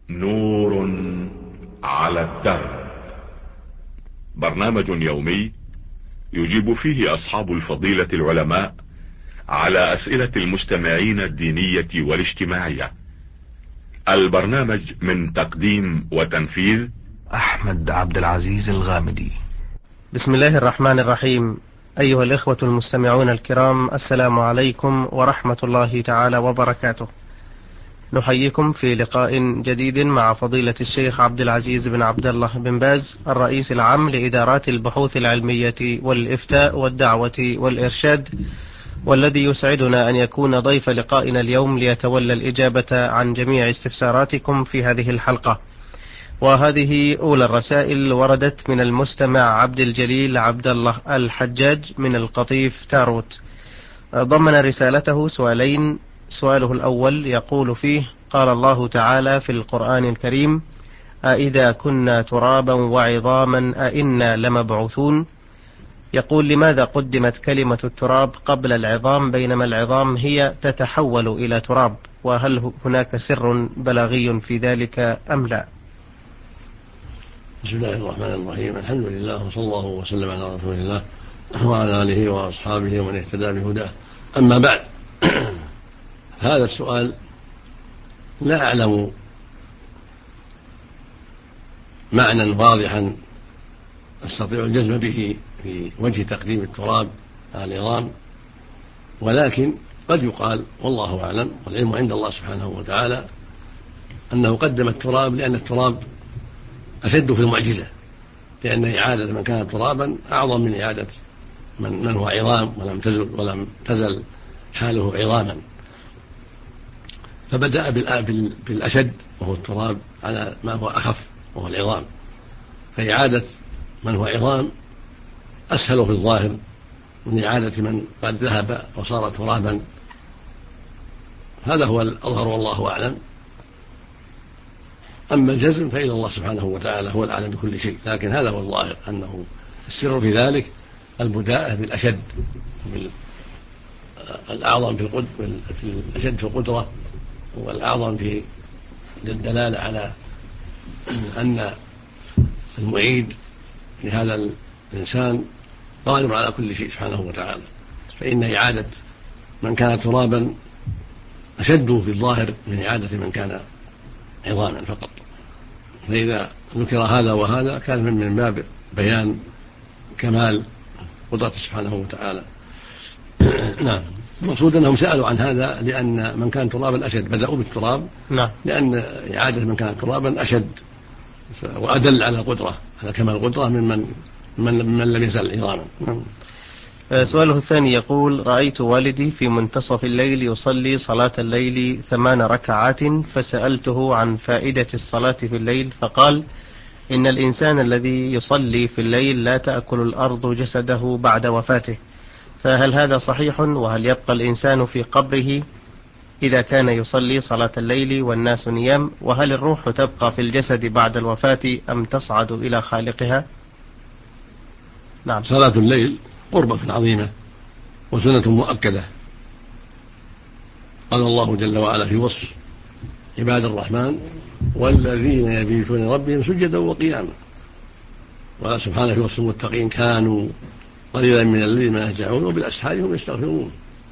نور على الدرب. برنامج يومي يجيب فيه أصحاب الفضيلة العلماء على أسئلة المستمعين الدينية والاجتماعية. البرنامج من تقديم وتنفيذ أحمد عبد العزيز الغامدي. بسم الله الرحمن الرحيم. أيها الإخوة المستمعون الكرام، السلام عليكم ورحمة الله تعالى وبركاته. نحييكم في لقاء جديد مع فضيلة الشيخ عبد العزيز بن عبد الله بن باز، الرئيس العام لإدارات البحوث العلمية والإفتاء والدعوة والإرشاد، والذي يسعدنا أن يكون ضيف لقائنا اليوم ليتولى الإجابة عن جميع استفساراتكم في هذه الحلقة. وهذه أولى الرسائل وردت من المستمع عبد الجليل عبد الله الحجاج من القطيف تاروت. ضمن رسالته سؤالين. سؤاله الأول يقول فيه: قال الله تعالى في القرآن الكريم: أإذا كنا ترابا وعظاما أإنا لمبعوثون؟ يقول: لماذا قدمت كلمة التراب قبل العظام بينما العظام هي تتحول إلى تراب؟ وهل هناك سر بلاغي في ذلك أم لا؟ بسم الله الرحمن الرحيم. الحمد لله وصلى الله وسلم على رسول الله وعلى آله وأصحابه ومن اهتدى بهداه. أما بعد، هذا السؤال لا أعلم معنى واضحا أستطيع الجزم به في وجه تقديم التراب على العظام، ولكن قد يقال والله أعلم والعلم عند الله سبحانه وتعالى أنه قدم التراب لأن التراب أشد في المعجزة، لأن إعادة من كان ترابا أعظم من إعادة من هو عظام ولم تزل حاله عظاما. فبدأ بالأشد وهو التراب على ما هو أخف وهو العظام، فإعادة من هو عظام أسهل في الظاهر من إعادة من قد ذهب وصار ترابا. هذا هو الأظهر والله أعلم. أما الجزم فإلى الله سبحانه وتعالى هو الأعلم بكل شيء، لكن هذا هو الظاهر أنه السر في ذلك البداءة بالأشد، الأعظم في الأشد في القدرة، والأعظم في الدلالة على أن المعيد لهذا الإنسان قادر على كل شيء سبحانه وتعالى. فإن إعادة من كان ترابا أشد في الظاهر من إعادة من كان عظاما فقط. فإذا ذكر هذا وهذا كان من باب بيان كمال قدرته سبحانه وتعالى. نعم. المقصود أنهم سألوا عن هذا لأن من كان ترابا أشد، بدأوا بالتراب نعم. لأن إعادة من كان ترابا أشد وأدل على قدرة، على كمال القدرة من لم يزل عظاما. سؤاله الثاني يقول: رأيت والدي في منتصف الليل يصلي صلاة الليل 8 ركعات، فسألته عن فائدة الصلاة في الليل، فقال: إن الإنسان الذي يصلي في الليل لا تأكل الأرض جسده بعد وفاته، فهل هذا صحيح؟ وهل يبقى الإنسان في قبره إذا كان يصلي صلاة الليل والناس نيام؟ وهل الروح تبقى في الجسد بعد الوفاة أم تصعد إلى خالقها؟ نعم. صلاة الليل قربة عظيمة وسنة مؤكدة. قال الله جل وعلا في وصف عباد الرحمن: والذين يبيتون ربهم سجدا وقياما. وقال سبحانه في وصف المتقين: كانوا قليلا من الليل ما يهجعون وبالأسحار هم يستغفرون.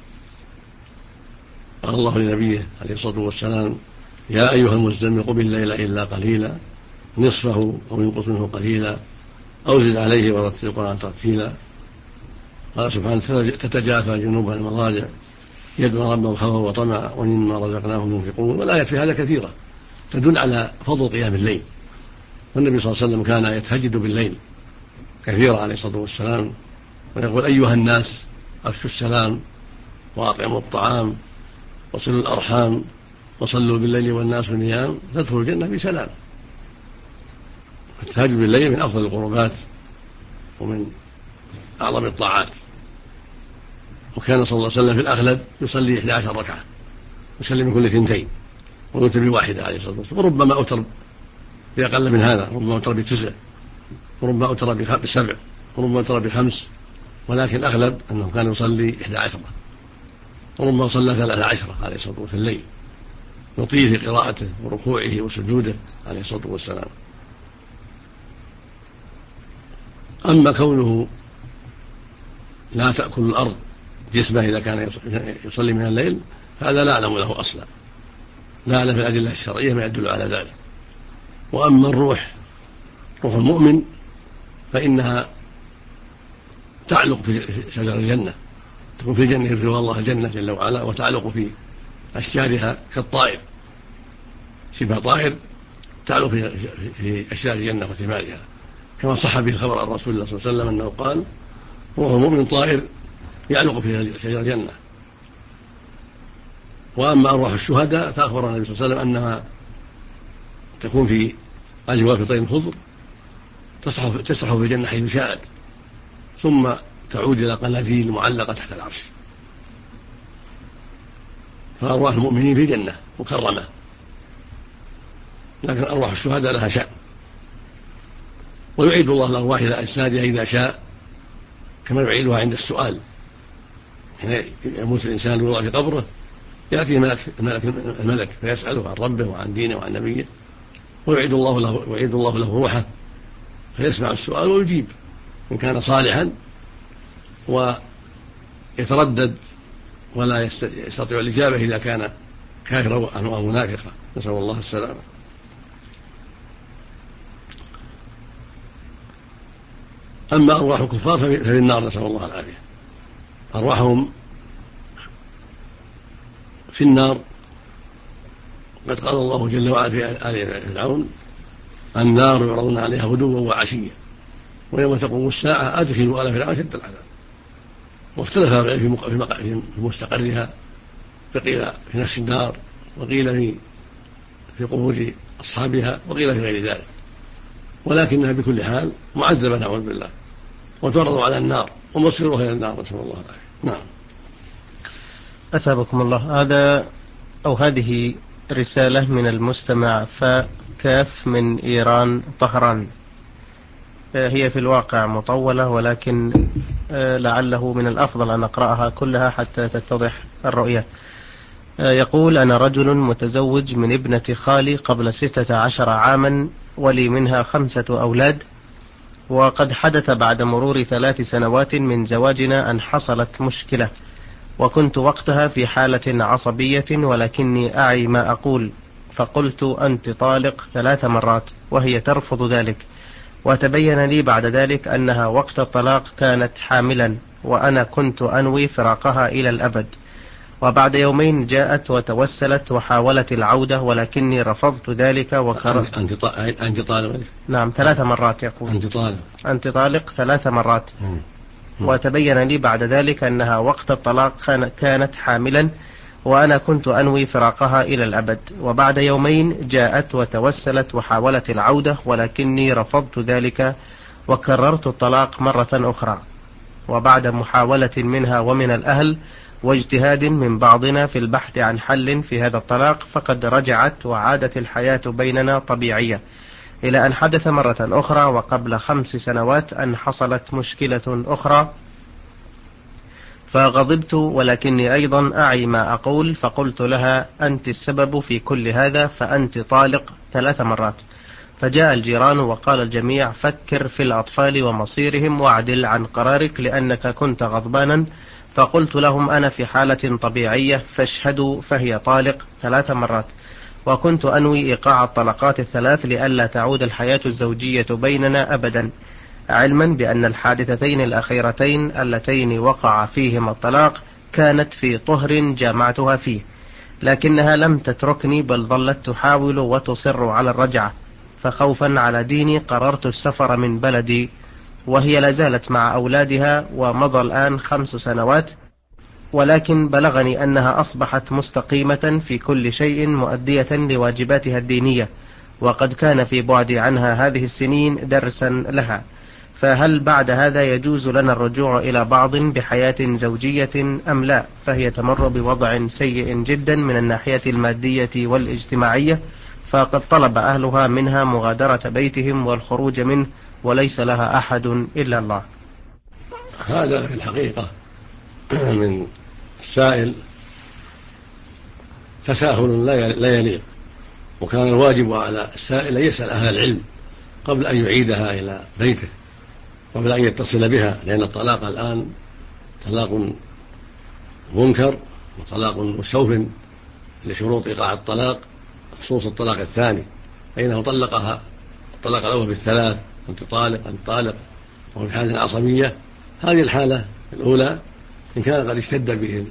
قال الله لنبيه عليه الصلاة والسلام: يا أيها المزمل قم الليل إلا قليلا نصفه أو ينقص منه قليلا أو زد عليه ورتل القرآن ترتيلا. قال سبحانه: تتجافى جنوبها المضاجع يدعون ربهم خوفا وطمعا ومما رزقناهم ينفقون. والآيات في هذا كثيرة تدل على فضل قيام الليل، والنبي صلى الله عليه وسلم كان يتهجد بالليل كثيرا عليه الصلاة والسلام، ويقول: أيها الناس أفشوا السلام وأطعموا الطعام وصلوا الأرحام وصلوا بالليل والناس نيام تدخلوا الجنة بسلام. التهجد بالليل من أفضل القربات ومن أعظم الطاعات. وكان صلى الله عليه وسلم في الأغلب يصلي 11 ركعة، يسلم من كل 2 ويوتر بواحدة عليه الصلاة والسلام، وربما أوتر بأقل من هذا، ربما أوتر ب9 وربما أوتر ب7 وربما أوتر ب5، ولكن الأغلب أنه كان يصلي 11 وربما صلى 13 عليه الصلاة والسلام في الليل. يطيل في قراءته وركوعه وسجوده عليه الصلاة والسلام. أما كونه لا تأكل الأرض جسمه إذا كان يصلي من الليل هذا لا أعلم له أصلا، لا أعلم في الأدلة الشرعية ما يدل على ذلك. وأما روح المؤمن فإنها تعلق في شجر الجنة، تكون في الجنة يرضي الله الجنة جل وعلا، وتعلق في أشجارها كالطائر، شبه طائر تعلق في أشجار الجنة وثمارها، كما صح به الخبر عن رسول الله صلى الله عليه وسلم أنه قال: روح المؤمن طائر يعلق في شجر الجنة. وأما أرواح الشهداء فأخبر النبي صلى الله عليه وسلم أنها تكون في أجواف طير الخضر تسرح في الجنة حيث شاءت، ثم تعود إلى قناديل معلقة تحت العرش. فأرواح المؤمنين في الجنة مكرمة، لكن أرواح الشهداء لها شأن، ويعيد الله الأرواح إلى أجسادها إذا شاء، كما يعيدها عند السؤال. حين يموت الإنسان ويوضع في قبره يأتي الملك فيسأله عن ربه وعن دينه وعن نبيه، ويعيد الله له روحه فيسمع السؤال ويجيب إن كان صالحا، ويتردد ولا يستطيع الإجابة إذا كان كافرا أو منافقا، نسأل الله السلامة. أما أرواح الكفار ففي النار، نسأل الله العافية. أرواحهم في النار قد قال الله جل وعلا في آل فرعون: النار يعرضون عليها غدوا وعشيا ويوم تقوم الساعة أدخلوا آل فرعون شد العذاب. واختلف العلم في مستقرها، فقيل في نفس النار، وقيل في قبور أصحابها، وقيل في غير ذلك، ولكنها بكل حال معذبة نعوذ بالله، وتعرض على النار ومصيرها إلى النار، نسأل الله العافية. نعم. أثابكم الله. هذه رسالة من المستمع فكاف من إيران طهران. هي في الواقع مطولة، ولكن لعله من الأفضل أن أقرأها كلها حتى تتضح الرؤية. يقول: أنا رجل متزوج من ابنة خالي قبل 16 عاما، ولي منها 5 أولاد، وقد حدث بعد مرور 3 سنوات من زواجنا أن حصلت مشكلة، وكنت وقتها في حالة عصبية ولكني أعي ما أقول، فقلت: أنت طالق 3 مرات، وهي ترفض ذلك. وتبين لي بعد ذلك أنها وقت الطلاق كانت حاملا، وأنا كنت أنوي فراقها إلى الأبد. وبعد يومين جاءت وتوسلت وحاولت العودة، ولكني رفضت ذلك وكرهت. أنت طالق؟ نعم، 3 مرات يقول. أنت طالق 3 مرات. وتبين لي بعد ذلك أنها وقت الطلاق كانت حاملا، وأنا كنت أنوي فراقها إلى الأبد. وبعد يومين جاءت وتوسلت وحاولت العودة، ولكني رفضت ذلك وكررت الطلاق مرة أخرى. وبعد محاولة منها ومن الأهل واجتهاد من بعضنا في البحث عن حل في هذا الطلاق، فقد رجعت وعادت الحياة بيننا طبيعية، إلى أن حدث مرة أخرى وقبل 5 سنوات أن حصلت مشكلة أخرى، فغضبت ولكني أيضا أعي ما أقول، فقلت لها: أنت السبب في كل هذا، فأنت طالق 3 مرات. فجاء الجيران وقال الجميع: فكر في الأطفال ومصيرهم واعدل عن قرارك لأنك كنت غضبانا. فقلت لهم: أنا في حالة طبيعية فاشهدوا، فهي طالق 3 مرات، وكنت أنوي إيقاع الطلقات 3 لئلا تعود الحياة الزوجية بيننا أبدا، علما بأن الحادثتين الأخيرتين اللتين وقع فيهما الطلاق كانت في طهر جامعتها فيه، لكنها لم تتركني بل ظلت تحاول وتصر على الرجعة، فخوفا على ديني قررت السفر من بلدي، وهي لازالت مع أولادها، ومضى الآن 5 سنوات، ولكن بلغني أنها أصبحت مستقيمة في كل شيء مؤدية لواجباتها الدينية، وقد كان في بعدي عنها هذه السنين درسا لها. فهل بعد هذا يجوز لنا الرجوع إلى بعض بحياة زوجية أم لا؟ فهي تمر بوضع سيء جدا من الناحية المادية والاجتماعية، فقد طلب أهلها منها مغادرة بيتهم والخروج منه، وليس لها أحد إلا الله. هذا في الحقيقة من السائل تساهل لا يليق. وكان الواجب على السائل أن يسأل أهل العلم قبل أن يعيدها إلى بيته، قبل أن يتصل بها، لأن الطلاق الآن طلاق منكر وطلاق مستوف لشروط إيقاع الطلاق، خصوص الطلاق الثاني، فإنه طلقها الطلاق الأول بالثلاث: أنت طالق أنت طالق، وهو في حالة عصبية. هذه الحالة الأولى إن كان قد اشتد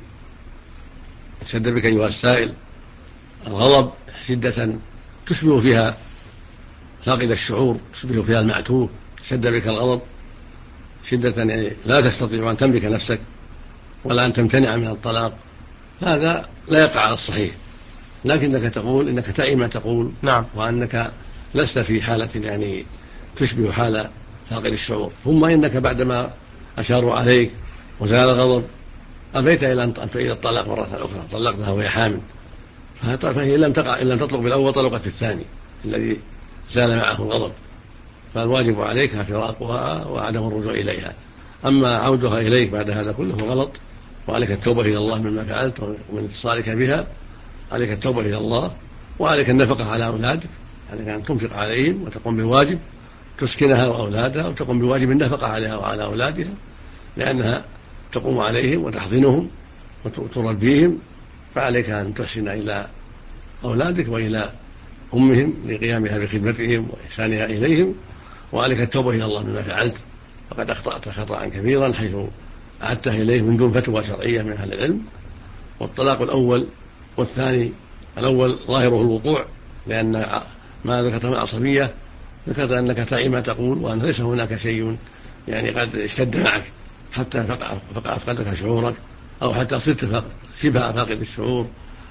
بك أيها السائل الغضب شدة تشبه فيها فاقد الشعور، تشبه فيها المعتوه، اشتد بك الغضب شدة يعني لا تستطيع أن تملك نفسك ولا أن تمتنع من الطلاق، هذا لا يقع على الصحيح، لكنك تقول إنك تعي ما تقول، نعم، وأنك لست في حالة يعني تشبه حال فاقد الشعور. ثم إنك بعدما أشاروا عليك وزال الغضب أبيت إلى أن تعيد الطلاق مرة أخرى، طلقتها وهي حامل، فهي لم تطلق بالأول طلقت الثاني الذي زال معه الغضب، فالواجب عليك فراقها وعدم الرجوع إليها. أما عودها إليك بعد هذا كله غلط، وعليك التوبة إلى الله مما فعلت ومن اتصالك بها، عليك التوبة إلى الله، وعليك النفقة على أولادك، عليك أن تنفق عليهم وتقوم بالواجب، تسكنها وأولادها، وتقوم بواجب النفقة عليها وعلى أولادها، لأنها تقوم عليهم وتحضنهم وتربيهم، فعليك أن تحسن إلى أولادك وإلى أمهم لقيامها بخدمتهم وإحسانها إليهم، وعليك التوبة إلى الله مما فعلت، فقد أخطأت خطأ كبيرا حيث أعدته إليه من دون فتوى شرعية من أهل العلم. والطلاق الأول والثاني، الأول ظاهره الوقوع، لأن ما ذكرت من عصبية ذكرت أنك تعي ما تقول، وأن ليس هناك شيء يعني قد اشتد معك حتى أفقدك شعورك، أو حتى صرت شبه فاقد الشعور.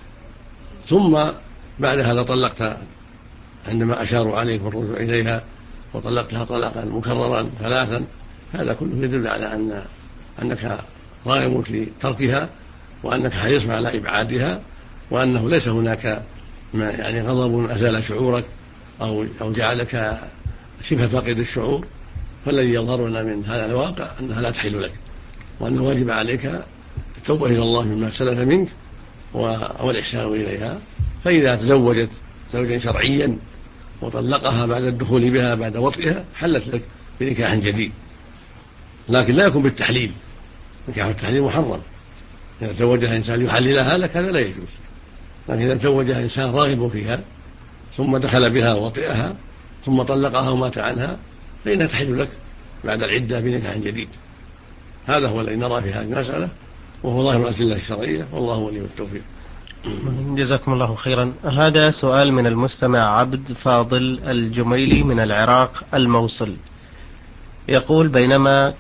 ثم بعد هذا طلقت عندما أشاروا عليك بالرجوع إليها، وطلقتها طلاقا مكررا ثلاثا، هذا كله يدل على أنك راغب في تركها، وأنك حريص على إبعادها، وأنه ليس هناك يعني غضب أزال شعورك أو جعلك شبه فاقد الشعور. فالذي يظهر لنا من هذا الواقع أنها لا تحل لك، وأن الواجب عليك التوبة إلى الله مما سلف منك والإحسان إليها. فإذا تزوجت زوجا شرعيا وطلقها بعد الدخول بها بعد وطئها حلت لك بنكاح جديد، لكن لا يكون بالتحليل، نكاح التحليل محرم، إذا تزوجها إنسان يحللها لك هذا لا يجوز، لكن إذا تزوجها إنسان راغب فيها ثم دخل بها وطئها ثم طلقها ومات عنها فإنها تحل لك بعد العدة بنكاح جديد. هذا هو الذي نرى في هذه المسألة، وهو ظاهر الأدلة الشرعية، والله ولي التوفيق. جزاكم الله خيرا. هذا سؤال من المستمع عبد فاضل الجميلي من العراق الموصل، يقول: بينما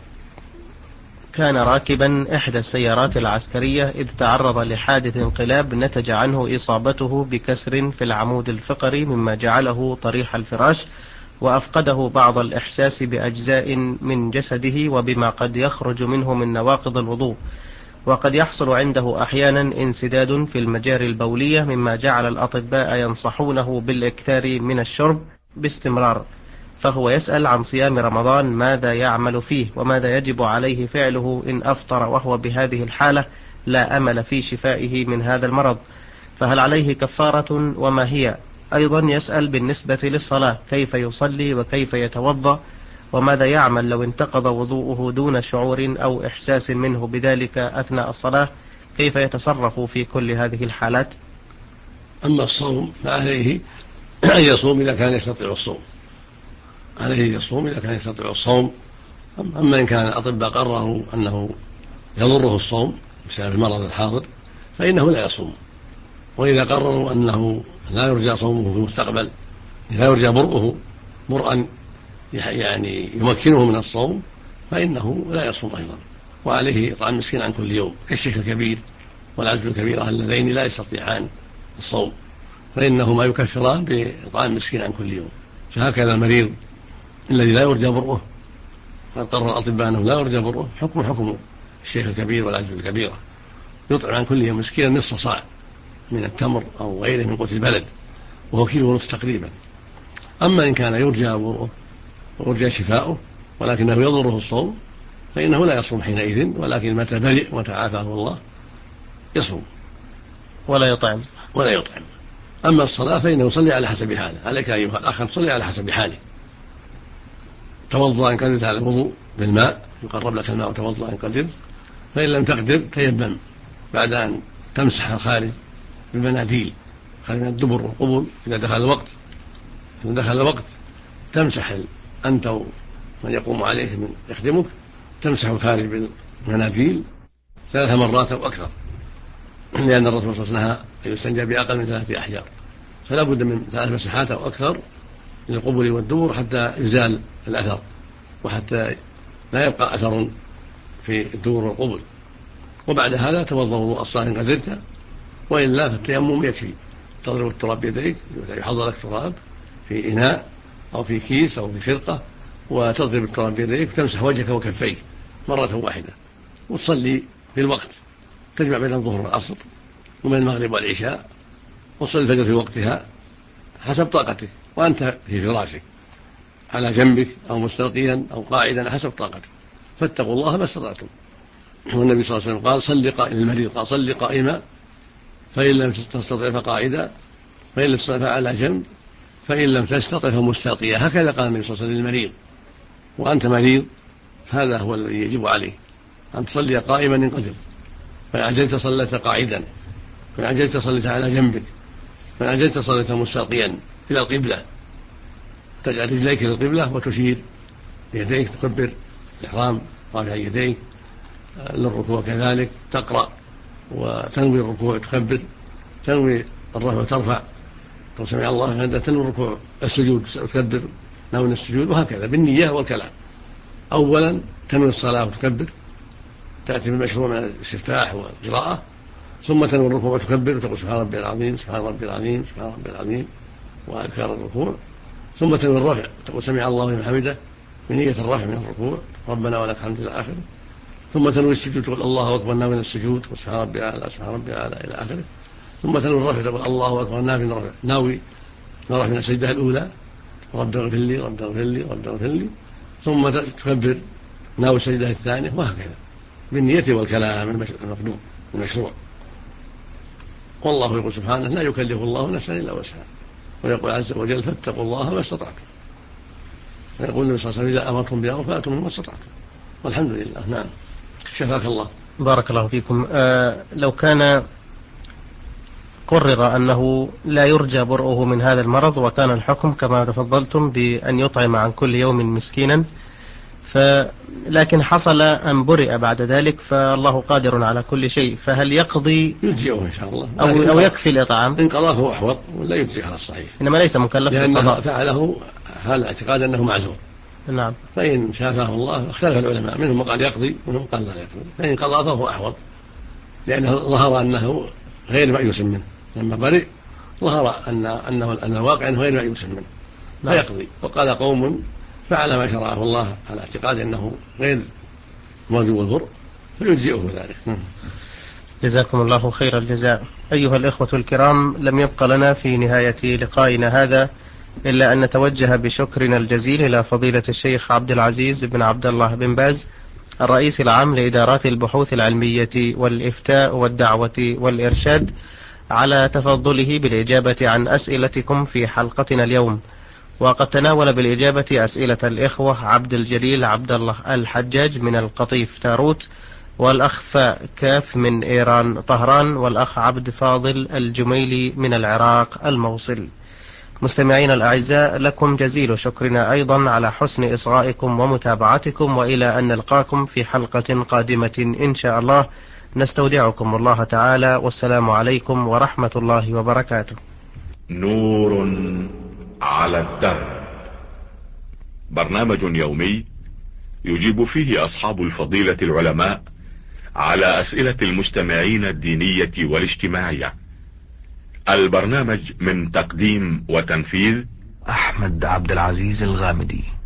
كان راكبا إحدى السيارات العسكرية إذ تعرض لحادث انقلاب نتج عنه إصابته بكسر في العمود الفقري مما جعله طريح الفراش، وأفقده بعض الإحساس بأجزاء من جسده وبما قد يخرج منه من نواقض الوضوء، وقد يحصل عنده أحيانا انسداد في المجاري البولية مما جعل الأطباء ينصحونه بالإكثار من الشرب باستمرار، فهو يسأل عن صيام رمضان ماذا يعمل فيه وماذا يجب عليه فعله إن أفطر وهو بهذه الحالة لا أمل في شفائه من هذا المرض، فهل عليه كفارة وما هي؟ أيضا يسأل بالنسبة للصلاة كيف يصلي وكيف يتوضأ، وماذا يعمل لو انتقض وضوءه دون شعور أو إحساس منه بذلك أثناء الصلاة، كيف يتصرف في كل هذه الحالات؟ أما الصوم فعليه أن يصوم إذا كان يستطيع الصوم، عليه يصوم إذا كان يستطيع الصوم. أما إن كان الأطباء قرروا أنه يضره الصوم بسبب المرض الحاضر فإنه لا يصوم، وإذا قرروا أنه لا يرجى صومه في المستقبل، لا يرجى برؤه برءا يعني يمكنه من الصوم، فإنه لا يصوم أيضا، وعليه إطعام مسكين عن كل يوم كالشيخ الكبير والعجز الكبيرة اللذين لا يستطيعان الصوم، فإنهما يكفران بإطعام مسكين عن كل يوم. فهكذا المريض الذي لا يرجى برؤه قد قرر الأطباء أنه لا يرجى برؤه حكم الشيخ الكبير والعجز الكبيرة، يطعم عن كل يوم مسكينا نصف صاع من التمر أو غيره من قوت البلد، وهو كيلو ونصف تقريبا. أما إن كان يرجى برؤه ويرجى شفاؤه ولكنه يضره الصوم فإنه لا يصوم حينئذ، ولكن متى برئ وتعافاه الله يصوم. ولا يطعم. أما الصلاة فإنه يصلي على حسب حاله. عليك أيها الأخ أن تصلي على حسب حاله. توضأ إن قدرت على الوضوء بالماء، يقرب لك الماء وتوضأ إن قدرت، فإن لم تقدر تيمم بعد أن تمسح الخارج بالمناديل، خارج من الدبر والقبل. إذا دخل الوقت تمسح أنت ومن يقوم عليك من يخدمك، تمسح الخارج بالمناديل 3 مرات أو أكثر، لأن الرسول صلى الله عليه وسلم نهى أن يستنجى بأقل من 3 أحجار، فلا بد من 3 مسحات أو أكثر للقبل والدبر حتى يزال الأثر، وحتى لا يبقى أثر في الدبر والقبل. وبعد هذا توضأ وضوء الصلاة إن قدرت، وإلا فالتيمم يكفي. تضرب التراب بيديك، يحضر لك تراب في إناء أو في كيس أو في خرقة، وتضرب التراب بيديك وتمسح وجهك وكفيك مرة واحدة، وتصلي في الوقت، تجمع بين الظهر والعصر وبين المغرب والعشاء، وتصلي الفجر في وقتها حسب طاقتك، وأنت في فراشك على جنبك أو مستلقيا أو قاعدا حسب طاقتك، فاتقوا الله ما استطعتم. والنبي صلى الله عليه وسلم قال للمريض قال صل قائما فإن لم تستطع فقاعدا، فإن لم تستطع فعلى جنب، فإن لم تستطع فمستلقيا. هكذا قال النبي صلى الله عليه وسلم للمريض. وأنت مريض، هذا هو الذي يجب عليه، أن تصلي قائما إن قدرت، فإن عجزت صليت قاعدا، فإن عجزت صليت على جنبك، فإن عجزت صليت مستلقيا إلى القبلة، تجعل رجليك إلى القبلة وتشير بيديك، تكبر الإحرام رافع يديك للركوع، كذلك تقرأ وتنوي الركوع تكبر، تنوي الرفع وترفع، قل سمع الله لمن حمده، تنوي الركوع السجود تكبر ناوي السجود، وهكذا بالنية والكلام. أولا تنوي الصلاة وتكبر، تأتي بالمشروع من الاستفتاح والقراءة، ثم تنوي الركوع وتكبر وتقول سبحان ربي العظيم سبحان ربي العظيم سبحان ربي العظيم وأذكار الركوع، ثم تنوي الرفع تقول سمع الله لمن حمده بنية الرفع من الركوع ربنا ولك الحمد إلى آخره، ثم تنوي السجود تقول الله أكبر ناوي السجود وسبحان ربي أعلى سبحان ربي أعلى إلى آخره، ثم تنوي الرفع تقول الله أكبر ناوي الرفع من السجدة الأولى رب اغفر لي رب اغفر لي رب اغفر لي، ثم تكبر ناوي السجدة الثانية، وهكذا بالنية والكلام المقدور المشروع. والله يقول سبحانه لا يكلف الله نفسا إلا وسعها، ويقول عز وجل فاتقوا الله ما استطعتم، ويقول النبي صلى الله عليه وسلم إذا أمرتم بأمر فأتوا ما استطعتم، والحمد لله. نعم. شفاك الله. بارك الله فيكم. لو كان قرر أنه لا يرجى برؤه من هذا المرض، وكان الحكم كما تفضلتم بأن يطعم عن كل يوم مسكينا، لكن حصل أن برئ بعد ذلك، فالله قادر على كل شيء، فهل يقضي يجزئه إن شاء الله أو يكفي الإطعام؟ إن قضاه فهو أحوط، ولا يجزئه على الصحيح، إنما ليس مكلف لأنه بالقضاء، فعله هذا اعتقاد أنه معذور. نعم. فإن شافاه الله اختلف العلماء، منهم من قال يقضي ومنهم قال لا يقضي، فإن قضى فهو أحوط، لأنه ظهر أنه غير مأيوس منه، لما برئ ظهر أن الواقع أنه غير مأيوس منه، فيقضي. وقال قوم فعل ما شرعه الله على اعتقاد أنه غير موجب البر فيجزئه ذلك. جزاكم الله خير الجزاء. أيها الإخوة الكرام، لم يبق لنا في نهاية لقائنا هذا إلا أن نتوجه بشكرنا الجزيل إلى فضيلة الشيخ عبد العزيز بن عبد الله بن باز، الرئيس العام لإدارات البحوث العلمية والإفتاء والدعوة والإرشاد، على تفضله بالإجابة عن أسئلتكم في حلقتنا اليوم. وقد تناول بالإجابة أسئلة الإخوة عبد الجليل عبد الله الحجاج من القطيف تاروت، والأخ فاء كاف من إيران طهران، والأخ عبد فاضل الجميلي من العراق الموصل. مستمعين الأعزاء، لكم جزيل شكرنا أيضا على حسن إصغائكم ومتابعتكم، وإلى أن نلقاكم في حلقة قادمة إن شاء الله، نستودعكم الله تعالى، والسلام عليكم ورحمة الله وبركاته. نور على الدرب، برنامج يومي يجيب فيه أصحاب الفضيلة العلماء على أسئلة المستمعين الدينية والاجتماعية. البرنامج من تقديم وتنفيذ أحمد عبد العزيز الغامدي.